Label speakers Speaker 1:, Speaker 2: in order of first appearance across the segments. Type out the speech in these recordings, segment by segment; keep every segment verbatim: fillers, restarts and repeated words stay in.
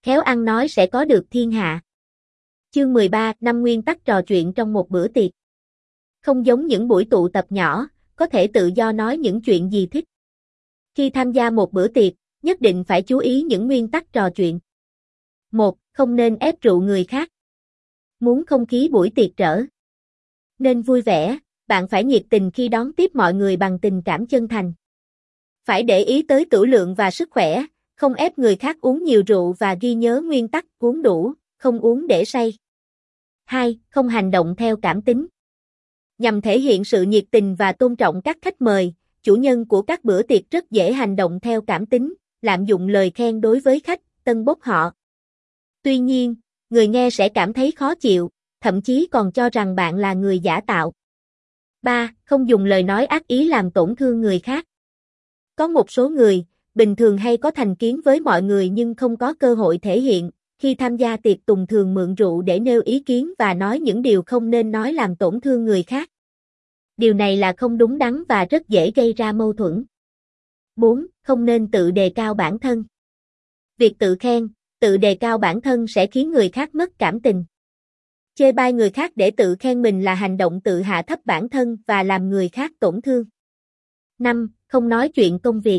Speaker 1: khéo ăn nói sẽ có được thiên hạ. Chương mười ba, năm nguyên tắc trò chuyện trong một bữa tiệc. Không giống những buổi tụ tập nhỏ, có thể tự do nói những chuyện gì thích. Khi tham gia một bữa tiệc, nhất định phải chú ý những nguyên tắc trò chuyện. một. Không nên ép rượu người khác. Muốn không khí buổi tiệc trở nên vui vẻ, bạn phải nhiệt tình khi đón tiếp mọi người bằng tình cảm chân thành. Phải để ý tới tửu lượng và sức khỏe, không ép người khác uống nhiều rượu và ghi nhớ nguyên tắc uống đủ, không uống để say. hai. Không hành động theo cảm tính. Nhằm thể hiện sự nhiệt tình và tôn trọng các khách mời, chủ nhân của các bữa tiệc rất dễ hành động theo cảm tính, lạm dụng lời khen đối với khách, tân bốc họ. Tuy nhiên, người nghe sẽ cảm thấy khó chịu, thậm chí còn cho rằng bạn là người giả tạo. ba. Không dùng lời nói ác ý làm tổn thương người khác. Có một số người, bình thường hay có thành kiến với mọi người nhưng không có cơ hội thể hiện, khi tham gia tiệc tùng thường mượn rượu để nêu ý kiến và nói những điều không nên nói làm tổn thương người khác. Điều này là không đúng đắn và rất dễ gây ra mâu thuẫn. bốn. Không nên tự đề cao bản thân. Việc tự khen, tự đề cao bản thân sẽ khiến người khác mất cảm tình. Chê bai người khác để tự khen mình là hành động tự hạ thấp bản thân và làm người khác tổn thương. năm. Không nói chuyện công việc.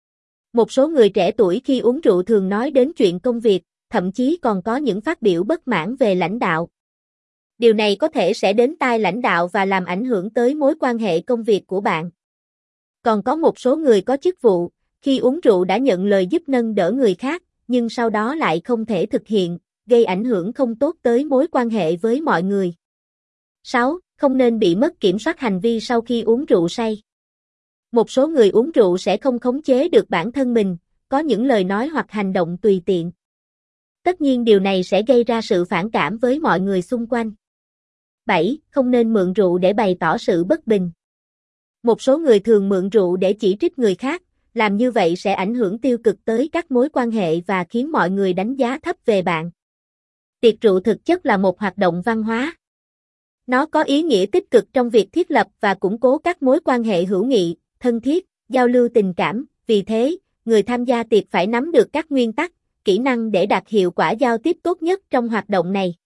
Speaker 1: Một số người trẻ tuổi khi uống rượu thường nói đến chuyện công việc, thậm chí còn có những phát biểu bất mãn về lãnh đạo. Điều này có thể sẽ đến tai lãnh đạo và làm ảnh hưởng tới mối quan hệ công việc của bạn. Còn có một số người có chức vụ, khi uống rượu đã nhận lời giúp nâng đỡ người khác, nhưng sau đó lại không thể thực hiện, gây ảnh hưởng không tốt tới mối quan hệ với mọi người. sáu. Không nên bị mất kiểm soát hành vi sau khi uống rượu say. Một số người uống rượu sẽ không khống chế được bản thân mình, có những lời nói hoặc hành động tùy tiện. Tất nhiên điều này sẽ gây ra sự phản cảm với mọi người xung quanh. bảy. Không nên mượn rượu để bày tỏ sự bất bình. Một số người thường mượn rượu để chỉ trích người khác, làm như vậy sẽ ảnh hưởng tiêu cực tới các mối quan hệ và khiến mọi người đánh giá thấp về bạn. Tiệc rượu thực chất là một hoạt động văn hóa. Nó có ý nghĩa tích cực trong việc thiết lập và củng cố các mối quan hệ hữu nghị, thân thiết, giao lưu tình cảm, vì thế, người tham gia tiệc phải nắm được các nguyên tắc, kỹ năng để đạt hiệu quả giao tiếp tốt nhất trong hoạt động này.